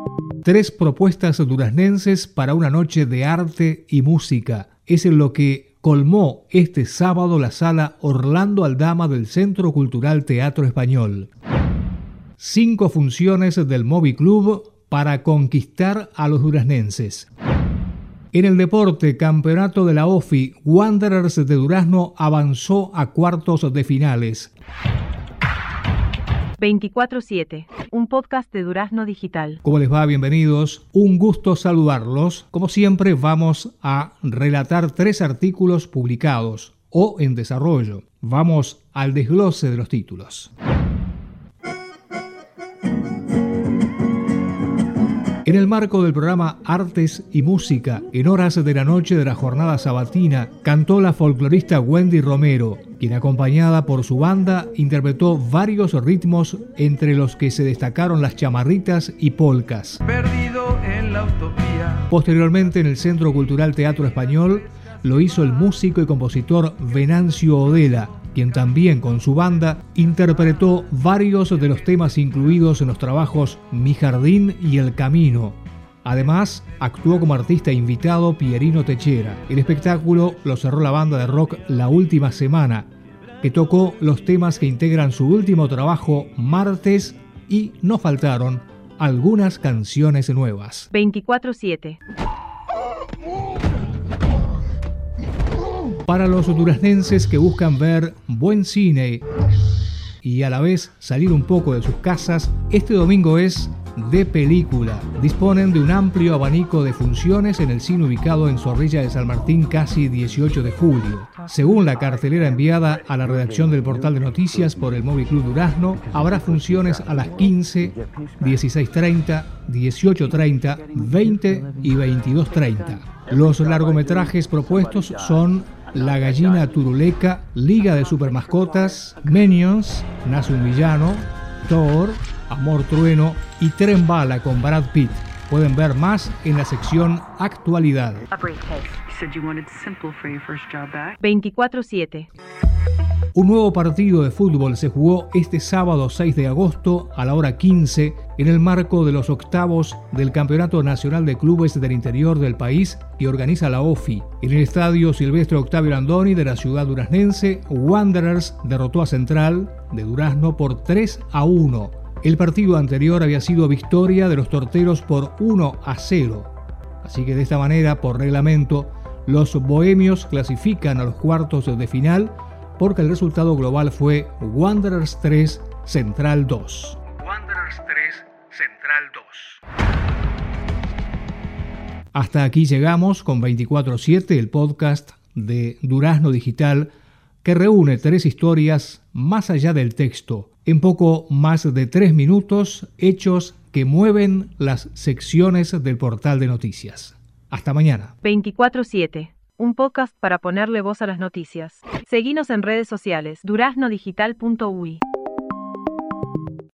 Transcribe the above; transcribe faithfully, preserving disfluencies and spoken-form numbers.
Tres propuestas duraznenses para una noche de arte y música. Es en lo que colmó este sábado la sala Orlando Aldama del Centro Cultural Teatro Español. Cinco funciones del Moby Club para conquistar a los duraznenses. En el deporte, campeonato de la O F I, Wanderers de Durazno avanzó a cuartos de finales. veinticuatro siete, un podcast de Durazno Digital. ¿Cómo les va? Bienvenidos. Un gusto saludarlos. Como siempre, vamos a relatar tres artículos publicados o en desarrollo. Vamos al desglose de los títulos. En el marco del programa Artes y Música, en horas de la noche de la jornada sabatina, cantó la folclorista Wendy Romero, quien acompañada por su banda interpretó varios ritmos entre los que se destacaron las chamarritas y polcas. Perdido en la utopía. Posteriormente, en el Centro Cultural Teatro Español, lo hizo el músico y compositor Venancio Odela, quien también con su banda interpretó varios de los temas incluidos en los trabajos Mi Jardín y El Camino. Además, actuó como artista invitado Pierino Techera. El espectáculo lo cerró la banda de rock La Última Semana, que tocó los temas que integran su último trabajo, Martes, y no faltaron algunas canciones nuevas. veinticuatro siete. Para los duraznenses que buscan ver buen cine y a la vez salir un poco de sus casas, este domingo es de película. Disponen de un amplio abanico de funciones en el cine ubicado en Zorrilla de San Martín, casi dieciocho de julio. Según la cartelera enviada a la redacción del portal de noticias por el Moby Club Durazno, habrá funciones a las quince, dieciséis treinta, dieciocho treinta, veinte y veintidós treinta. Los largometrajes propuestos son La Gallina Turuleca, Liga de Supermascotas, Minions, Nace un Villano, Thor, Amor Trueno y Tren Bala con Brad Pitt. Pueden ver más en la sección Actualidad. veinticuatro siete. Un nuevo partido de fútbol se jugó este sábado seis de agosto a la hora quince en el marco de los octavos del Campeonato Nacional de Clubes del Interior del país que organiza la O F I. En el estadio Silvestre Octavio Landoni de la ciudad duraznense, Wanderers derrotó a Central de Durazno por tres a uno. El partido anterior había sido victoria de los torteros por uno a cero. Así que de esta manera, por reglamento, los bohemios clasifican a los cuartos de final porque el resultado global fue Wanderers tres, Central dos. Wanderers tres, Central dos. Hasta aquí llegamos con veinticuatro siete, el podcast de Durazno Digital, que reúne tres historias más allá del texto, en poco más de tres minutos, hechos que mueven las secciones del portal de noticias. Hasta mañana. veinticuatro siete. Un podcast para ponerle voz a las noticias. Seguinos en redes sociales, durazno digital punto u i.